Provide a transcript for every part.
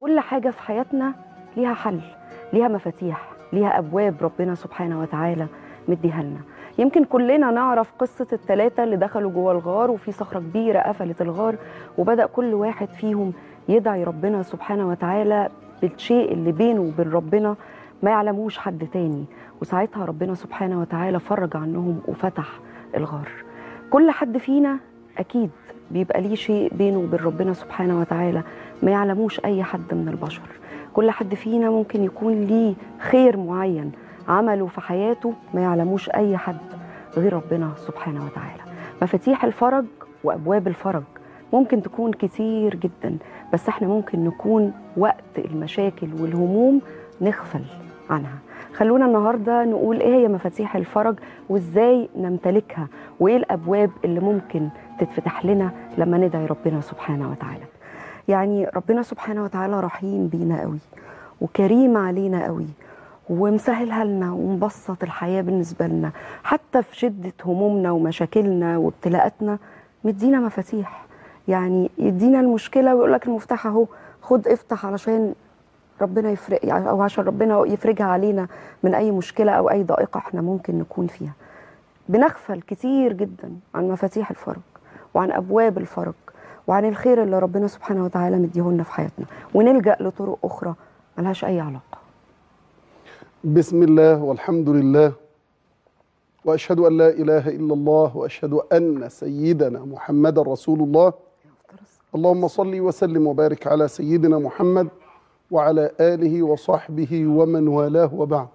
كل حاجة في حياتنا ليها حل، ليها مفاتيح، ليها أبواب ربنا سبحانه وتعالى مديها لنا. يمكن كلنا نعرف قصة الثلاثة اللي دخلوا جوه الغار، وفي صخرة كبيرة قفلت الغار، وبدأ كل واحد فيهم يدعي ربنا سبحانه وتعالى بالشيء اللي بينه وبين ربنا ما يعلموش حد تاني، وساعتها ربنا سبحانه وتعالى فرج عنهم وفتح الغار. كل حد فينا أكيد بيبقى ليه شيء بينه وبين ربنا سبحانه وتعالى ما يعلموش أي حد من البشر. كل حد فينا ممكن يكون ليه خير معين عمله في حياته ما يعلموش أي حد غير ربنا سبحانه وتعالى. مفاتيح الفرج وأبواب الفرج ممكن تكون كتير جدا، بس احنا ممكن نكون وقت المشاكل والهموم نغفل عنها. خلونا النهاردة نقول ايه هي مفاتيح الفرج وازاي نمتلكها، وايه الأبواب اللي ممكن تتفتح لنا لما ندعي ربنا سبحانه وتعالى. يعني ربنا سبحانه وتعالى رحيم بينا قوي وكريم علينا قوي، ومسهلها لنا ومبسط الحياة بالنسبة لنا، حتى في شدة همومنا ومشاكلنا وابتلاءاتنا مدينا مفاتيح. يعني يدينا المشكلة ويقول لك المفتاح اهو، خد افتح علشان ربنا يفرق، او عشان ربنا يفرجها علينا من اي مشكلة او اي ضائقة احنا ممكن نكون فيها. بنغفل كتير جدا عن مفاتيح الفرج وعن ابواب الفرج وعن الخير اللي ربنا سبحانه وتعالى مديهولنا في حياتنا، ونلجأ لطرق اخرى ملهاش اي علاقة. بسم الله والحمد لله، وأشهد أن لا إله إلا الله، وأشهد أن سيدنا محمد رسول الله. اللهم صل وسلم وبارك على سيدنا محمد وعلى آله وصحبه ومن والاه، وبعد.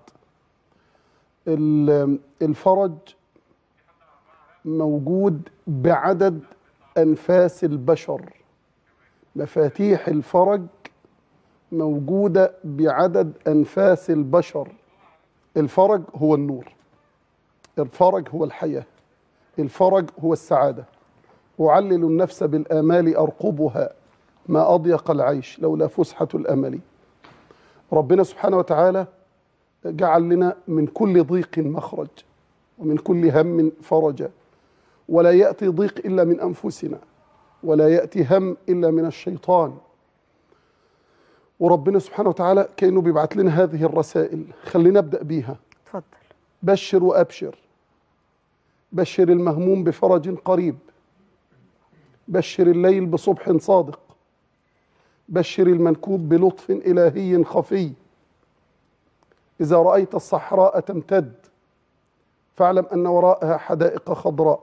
الفرج موجود بعدد أنفاس البشر. مفاتيح الفرج موجودة بعدد أنفاس البشر. الفرج هو النور، الفرج هو الحياة، الفرج هو السعادة. أعلل النفس بالآمال أرقبها، ما أضيق العيش لولا فسحة الأمل. ربنا سبحانه وتعالى جعل لنا من كل ضيق مخرج ومن كل هم فرجا، ولا يأتي ضيق إلا من أنفسنا، ولا يأتي هم إلا من الشيطان. وربنا سبحانه وتعالى كأنه بيبعت لنا هذه الرسائل، خلينا نبدأ بيها. اتفضل. بشر وأبشر، بشر المهموم بفرج قريب، بشر الليل بصبح صادق، بشر المنكوب بلطف إلهي خفي. إذا رأيت الصحراء تمتد فاعلم أن وراءها حدائق خضراء.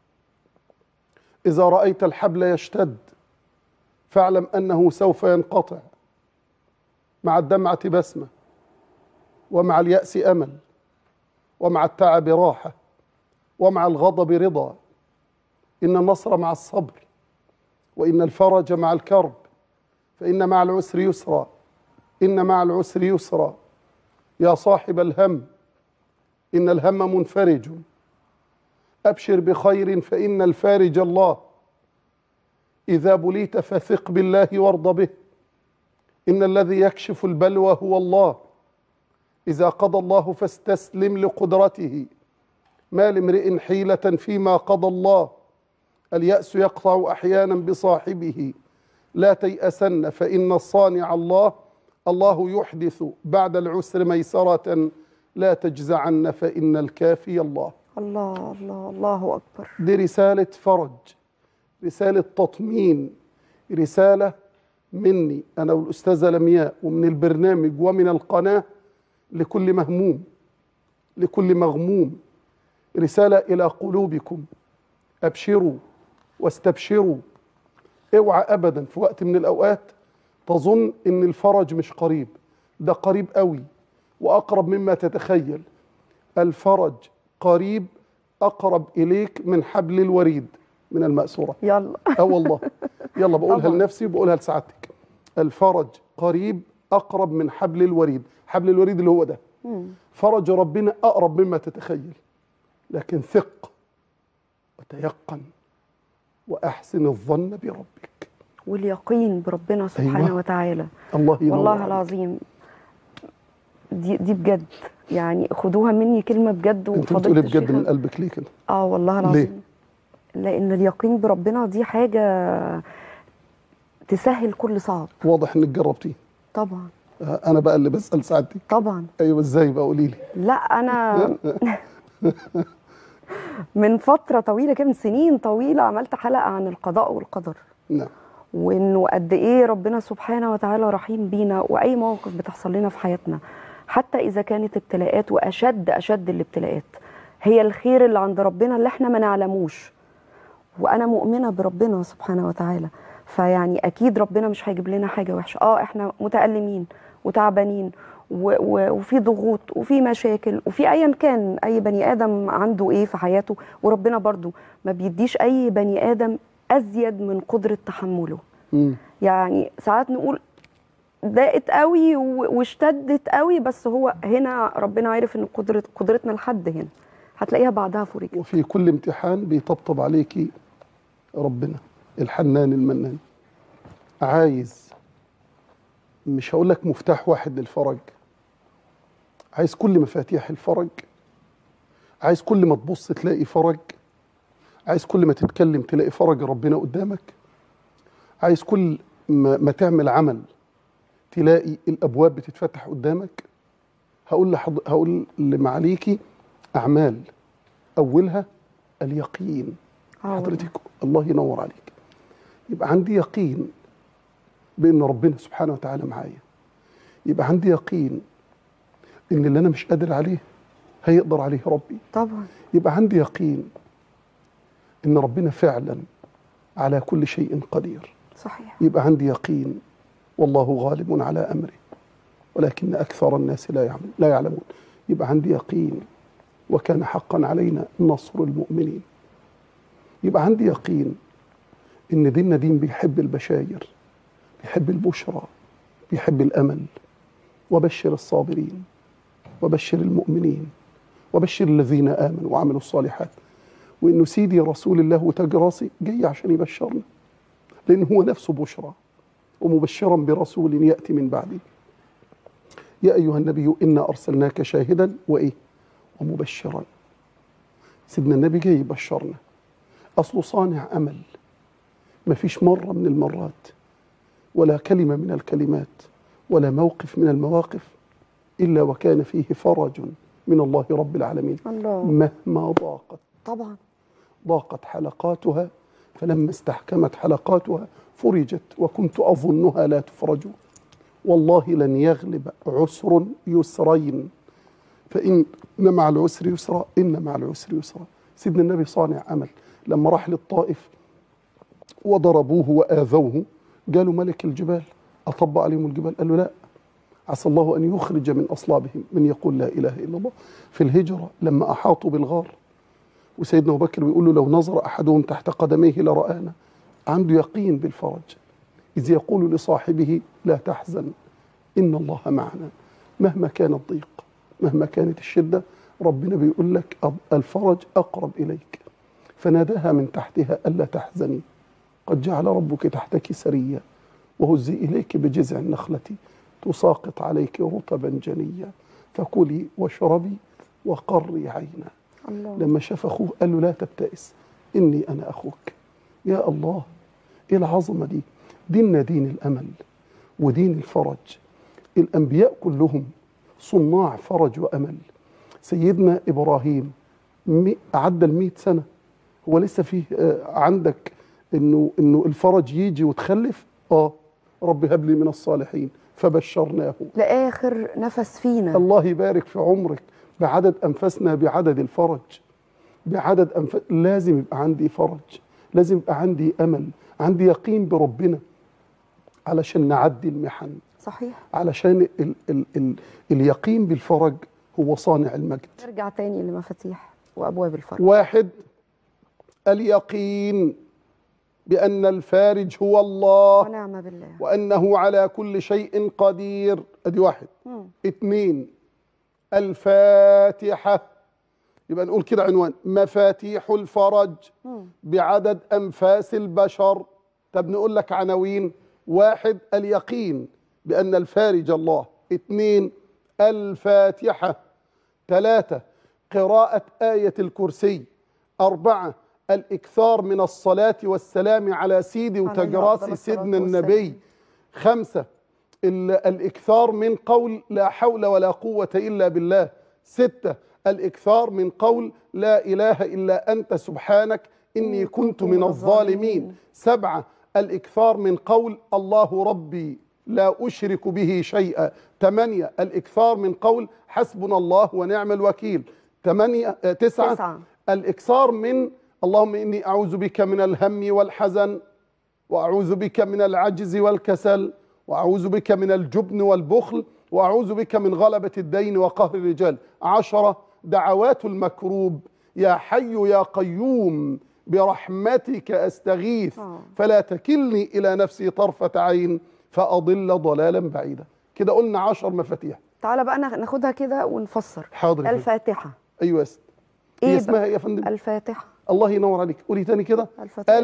إذا رأيت الحبل يشتد فاعلم أنه سوف ينقطع. مع الدمعة بسمة، ومع اليأس أمل، ومع التعب راحة، ومع الغضب رضا. إن النصر مع الصبر، وإن الفرج مع الكرب، فإن مع العسر يسرا، إن مع العسر يسرا. يا صاحب الهم إن الهم منفرج، أبشر بخير فإن الفارج الله. إذا بليت فثق بالله وارض به، إن الذي يكشف البلوى هو الله. إذا قضى الله فاستسلم لقدرته، ما لامرئ حيلة فيما قضى الله. اليأس يقطع أحيانا بصاحبه، لا تيأسن فإن الصانع الله. الله يحدث بعد العسر ميسرة، لا تجزعن فإن الكافي الله. الله الله الله أكبر. دي رسالة فرج، رسالة تطمين، رسالة مني أنا والأستاذة لمياء ومن البرنامج ومن القناة لكل مهموم، لكل مغموم. رسالة إلى قلوبكم، أبشروا واستبشروا. اوعى أبدا في وقت من الأوقات تظن إن الفرج مش قريب، ده قريب قوي وأقرب مما تتخيل. الفرج قريب، أقرب إليك من حبل الوريد من المأسورة. يلا والله يلا بقولها طبعا. لنفسي وبقولها لسعادتك. الفرج قريب، أقرب من حبل الوريد. حبل الوريد اللي هو ده. فرج ربنا أقرب مما تتخيل، لكن ثق وتيقن وأحسن الظن بربك. واليقين بربنا سبحانه أيوة. وتعالى. الله ينور والله عليك. العظيم دي بجد، يعني خدوها مني كلمة بجد. انت بتقولي بجد من قلبك ليه كده؟ والله العظيم. ليه؟ لأن اليقين بربنا دي حاجة تسهل كل صعب. واضح انك جربتيه. طبعا. انا بقى اللي بسال سعادتك. طبعا. ايوه ازاي بقى قولي لي. لا انا من فتره طويله كده، من سنين طويله، عملت حلقه عن القضاء والقدر. نعم. وانه قد ايه ربنا سبحانه وتعالى رحيم بينا، واي موقف بتحصل لنا في حياتنا حتى اذا كانت ابتلاءات، واشد الابتلاءات هي الخير اللي عند ربنا اللي احنا ما نعلموش. وانا مؤمنه بربنا سبحانه وتعالى، فيعني اكيد ربنا مش هيجيب لنا حاجه وحشه. احنا متألمين وتعبانين وفي ضغوط وفي مشاكل، وفي ايا كان اي بني ادم عنده ايه في حياته، وربنا برضو ما بيديش اي بني ادم ازيد من قدره تحمله. يعني ساعات نقول ضاقت قوي واشتدت قوي، بس هو هنا ربنا عارف ان قدرتنا لحد هنا، هتلاقيها بعدها فرجت. وفي كل امتحان بيطبطب عليكي ربنا الحنان المنان. عايز، مش هقول لك مفتاح واحد للفرج، عايز كل مفاتيح الفرج. عايز كل ما تبص تلاقي فرج. عايز كل ما تتكلم تلاقي فرج ربنا قدامك. عايز كل ما تعمل عمل تلاقي الابواب بتتفتح قدامك. هقول اللي معاليكي اعمال اولها اليقين. حضرتك الله ينور عليك. يبقى عندي يقين بان ربنا سبحانه وتعالى معايا. يبقى عندي يقين ان اللي انا مش قادر عليه هيقدر عليه ربي. طبعا. يبقى عندي يقين ان ربنا فعلا على كل شيء قدير. صحيح. يبقى عندي يقين والله غالب على امره ولكن اكثر الناس لا يعلمون. يبقى عندي يقين وكان حقا علينا نصر المؤمنين. يبقى عندي يقين ان ديننا دين بيحب البشاير، بيحب البشرى، بيحب الامل. وبشر الصابرين وبشر المؤمنين وبشر الذين امنوا وعملوا الصالحات. وانه سيدي رسول الله وتاج راسي جاي عشان يبشرنا، لان هو نفسه بشرى ومبشرا برسول ياتي من بعدي. يا ايها النبي انا ارسلناك شاهدا وايه ومبشرا. سيدنا النبي جاي يبشرنا، اصله صانع امل. ما فيش مره من المرات ولا كلمه من الكلمات ولا موقف من المواقف الا وكان فيه فرج من الله رب العالمين. الله. مهما ضاقت. طبعا. ضاقت حلقاتها فلما استحكمت حلقاتها فرجت وكنت أظنها لا تفرج. والله لن يغلب عسر يسرين فإن مع العسر يسرا إن مع العسر يسرا. سيدنا النبي صانع أمل. لما راح للطائف وضربوه وآذوه قالوا ملك الجبال أطب عليهم الجبال. قال له لا، عسى الله أن يخرج من أصلابهم من يقول لا إله إلا الله. في الهجرة لما أحاطوا بالغار وسيدنا أبو بكر بيقول له لو نظر أحدهم تحت قدميه لرآنا. عنده يقين بالفرج، إذ يقول لصاحبه لا تحزن إن الله معنا. مهما كان الضيق، مهما كانت الشدة، ربنا بيقول لك الفرج أقرب إليك. فناداها من تحتها ألا تحزني قد جعل ربك تحتك سريا وهزي إليك بجذع النخلة تساقط عليك رطبا جنيا فكلي واشربي وقري عينا. الله. لما شاف أخوه قال له لا تبتئس إني أنا أخوك. يا الله، إيه العظمة دي؟ ديننا دين الأمل ودين الفرج. الأنبياء كلهم صناع فرج وأمل. سيدنا إبراهيم عدى 100 سنة، هو لسه فيه عندك إنه الفرج يجي وتخلف؟ رب هب لي من الصالحين فبشرناه لآخر نفس فينا. الله يبارك في عمرك. بعدد أنفسنا بعدد الفرج، بعدد أنفس. لازم يبقى عندي فرج، لازم يبقى عندي أمل، عندي يقين بربنا علشان نعدي المحن. صحيح. علشان اليقين بالفرج هو صانع المجد. نرجع تاني لمفاتيح وأبواب الفرج. 1 اليقين بأن الفارج هو الله ونعم بالله وأنه على كل شيء قدير. أدي 1. 2 الفاتحة. يبقى نقول كده عنوان مفاتيح الفرج بعدد أنفاس البشر. طب نقول لك عناوين. 1 اليقين بأن الفارج الله. 2 الفاتحة. 3 قراءة آية الكرسي. 4 الإكثار من الصلاة والسلام على سيدي وتاج راسي سيدنا النبي. 5 الإكثار من قول لا حول ولا قوة إلا بالله. 6 الإكثار من قول لا إله إلا أنت سبحانك إني كنت من الظالمين. 7 الإكثار من قول الله ربي لا أشرك به شيئا. 8 الإكثار من قول حسبنا الله ونعم الوكيل. 9 الإكثار من اللهم إني أعوذ بك من الهم والحزن، وأعوذ بك من العجز والكسل، وأعوذ بك من الجبن والبخل، وأعوذ بك من غلبة الدين وقهر الرجال. 10 دعوات المكروب يا حي يا قيوم برحمتك أستغيث فلا تكلني إلى نفسي طرفة عين فأضل ضلالا بعيدا. كده قلنا 10 مفاتيح. تعالى بقى ناخدها كده ونفسر. حاضر. الفاتحة. أيوة يا ست. إيه اسمها إيه يا فندم؟ الفاتحة. الله ينور عليك. قولي تاني كده. الفاتحة.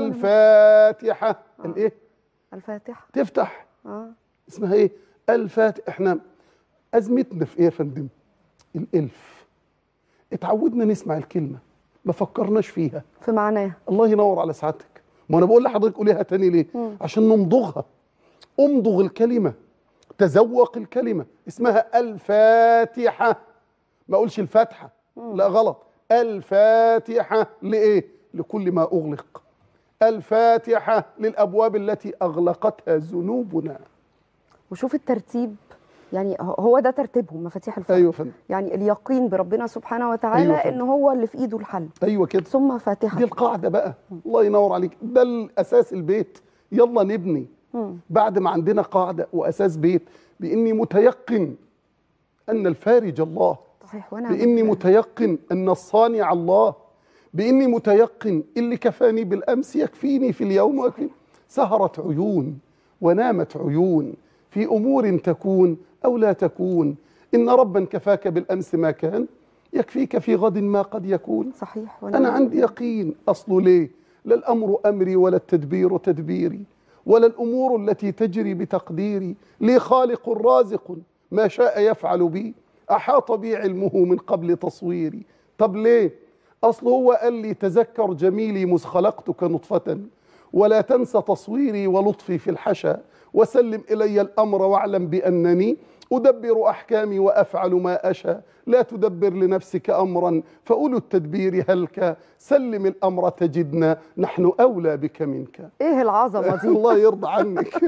الإيه؟ الفاتحة. تفتح. اسمها إيه؟ الفاتحة. إحنا أزمتنا في إيه يا فندم؟ الإلف. اتعودنا نسمع الكلمة ما فكرناش فيها في معناها. الله ينور على سعادتك. ما أنا بقول لحضرتك قوليها تاني ليه؟ عشان نمضغها. امضغ الكلمة، تذوق الكلمة. اسمها الفاتحة. ما أقولش الفاتحة، لا غلط. الفاتحة لإيه؟ لكل ما أغلق. الفاتحة للأبواب التي أغلقتها ذنوبنا. وشوف الترتيب، يعني هو ده ترتيبهم مفاتيح الفاتحة. أيوة فندم. يعني اليقين بربنا سبحانه وتعالى. أيوة إن هو اللي في إيده الحل. أيوة كده. ثم فاتحة. دي القاعدة بقى. الله ينور عليك. ده الأساس البيت. يلا نبني. بعد ما عندنا قاعدة وأساس بيت بإني متيقن أن الفارج الله، صحيح، وأنا بإني متيقن أن الصانع الله، بإني متيقن اللي كفاني بالأمس يكفيني في اليوم ويكفيني. سهرت عيون ونامت عيون في أمور تكون أو لا تكون. إن ربا كفاك بالأمس ما كان يكفيك في غد ما قد يكون. صحيح. أنا عندي يقين. أصله ليه؟ لا الأمر أمري ولا التدبير تدبيري ولا الأمور التي تجري بتقديري. لي خالق رازق ما شاء يفعل بي، أحاط بي علمه من قبل تصويري. طب ليه؟ أصله هو قال لي تذكر جميلي مذ خلقتك نطفة ولا تنسى تصويري ولطفي في الحشا، وسلم إلي الأمر واعلم بأنني أدبر أحكامي وأفعل ما أشاء. لا تدبر لنفسك أمرا فأولو التدبير هلك، سلم الأمر تجدنا نحن أولى بك منك. إيه العظمة دي؟ الله يرضى عنك.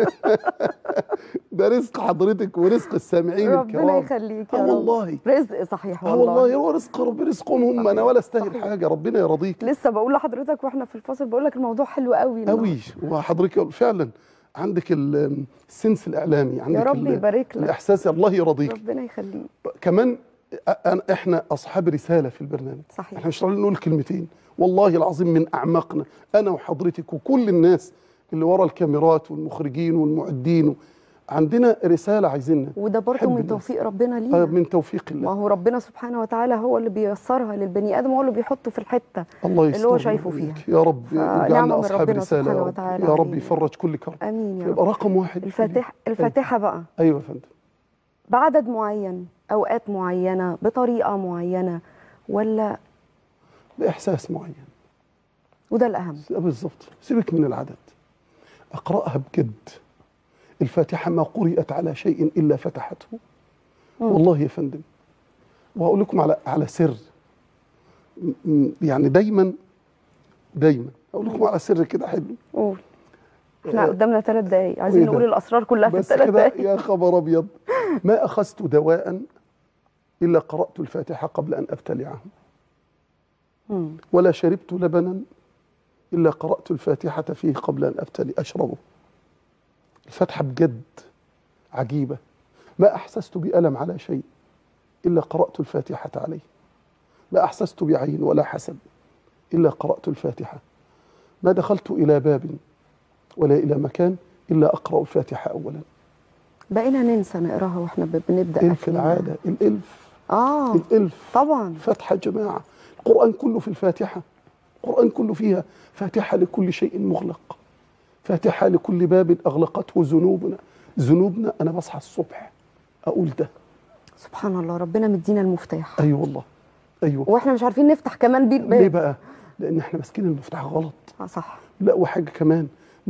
ده رزق حضرتك ورزق السامعين الكرام. ربنا يخليك يا رب. والله رزق صحيح والله. والله هو رزق ربي، رزقهم هم. أنا ولا استاهل حاجة. ربنا يرضيك. لسه بقول لحضرتك واحنا في الفاصل بقول لك الموضوع حلو قوي قوي. وحضرتك فعلا عندك السنس الإعلامي، عندك يا رب يبارك لك الإحساس. الله يرضيك. ربنا يخليك. كمان احنا اصحاب رساله في البرنامج. صحيح. احنا مش راضيين نقول كلمتين والله العظيم من اعماقنا، انا وحضرتك وكل الناس اللي ورا الكاميرات والمخرجين والمعدين. عندنا رساله عايزينها. وده برضه من توفيق ربنا لينا. من توفيق الله. ما هو ربنا سبحانه وتعالى هو اللي بييسرها للبني ادم، هو اللي بيحطه في الحته الله اللي هو شايفه فيها. يا رب يجعلنا اصحاب رساله سبحانه وتعالى. يا رب يفرج كل كرب. امين يا رب. يبقى رقم 1 الفاتحه بقى. ايوه يا فندم. بعدد معين، اوقات معينه، بطريقه معينه، ولا باحساس معين؟ وده الاهم بالظبط. سيبك من العدد، اقراها بجد. الفاتحه ما قرئت على شيء الا فتحته. والله يا فندم. وهقول لكم على سر، يعني دايما اقول لكم على سر كده حلو. قول. احنا قدامنا 3 دقايق عايزين نقول الاسرار كلها في ال3 دقايق. يا خبر ابيض. ما اخذت دواء الا قرات الفاتحه قبل ان ابتلعه، ولا شربت لبنا الا قرات الفاتحه فيه قبل ان اشربه. الفاتحه بجد عجيبه. ما احسست بالم على شيء الا قرات الفاتحه عليه. ما احسست بعين ولا حسد الا قرات الفاتحه. ما دخلت الى باب ولا إلى مكان إلا أقرأ الفاتحة أولا. بقينا ننسى نقراها وإحنا بنبدأ. إلف العادة. الإلف. الإلف طبعا. فاتحة جماعة. القرآن كله في الفاتحة. القرآن كله فيها. فاتحة لكل شيء مغلق، فاتحة لكل باب أغلقته ذنوبنا. أنا بصحى الصبح أقول ده. سبحان الله. ربنا مدينا المفتاح. أيوة والله. أيوة. وإحنا مش عارفين نفتح كمان بيه الباب. ليه بقى؟ لأن إحنا ماسكين المفتاح غلط. صح. لا وحاجة كمان،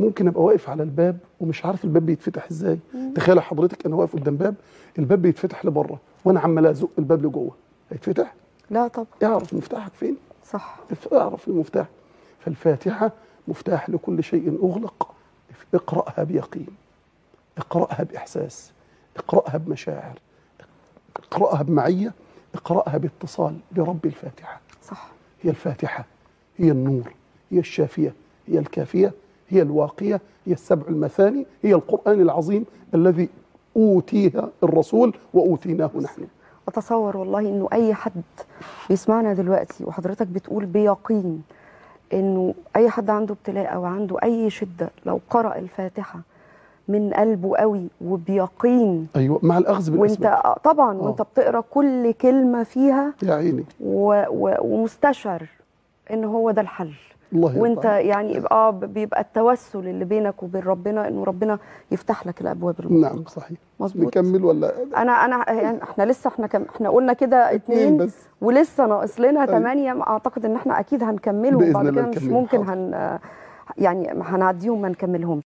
ممكن ابقى واقف على الباب ومش عارف الباب بيتفتح ازاي. تخيل حضرتك انا واقف قدام باب، الباب بيتفتح لبره وانا عمال ازق الباب لجوه، هيتفتح؟ لا طبعا. اعرف مفتاحك فين. صح. اعرف المفتاح. فالفاتحه مفتاح لكل شيء اغلق. اقراها بيقين، اقراها باحساس، اقراها بمشاعر، اقراها بمعيه، اقراها باتصال برب الفاتحه. صح. هي الفاتحه، هي النور، هي الشافيه، هي الكافيه، هي الواقيه، هي السبع المثاني، هي القرآن العظيم الذي أوتيها الرسول وأوتيناه نحن. أتصور والله إنه أي حد بيسمعنا دلوقتي وحضرتك بتقول بيقين إنه أي حد عنده ابتلاء أو عنده أي شدة لو قرأ الفاتحة من قلبه قوي وبيقين، أيوة، مع الأخذ بالأسباب وانت طبعا وانت بتقرأ كل كلمة فيها يا عيني ومستشعر إن هو ده الحل. الله وانت يعني بيبقى التوسل اللي بينك وبين ربنا انه ربنا يفتح لك الابواب المغلقه. نعم صحيح. مظبوط. نكمل ولا انا يعني احنا لسه احنا قلنا كده 2 بس ولسه ناقص لنا 8. أيوة. اعتقد ان احنا اكيد هنكملهم بعد كده، مش ممكن حاضر. يعني هنعديهم ما نكملهم.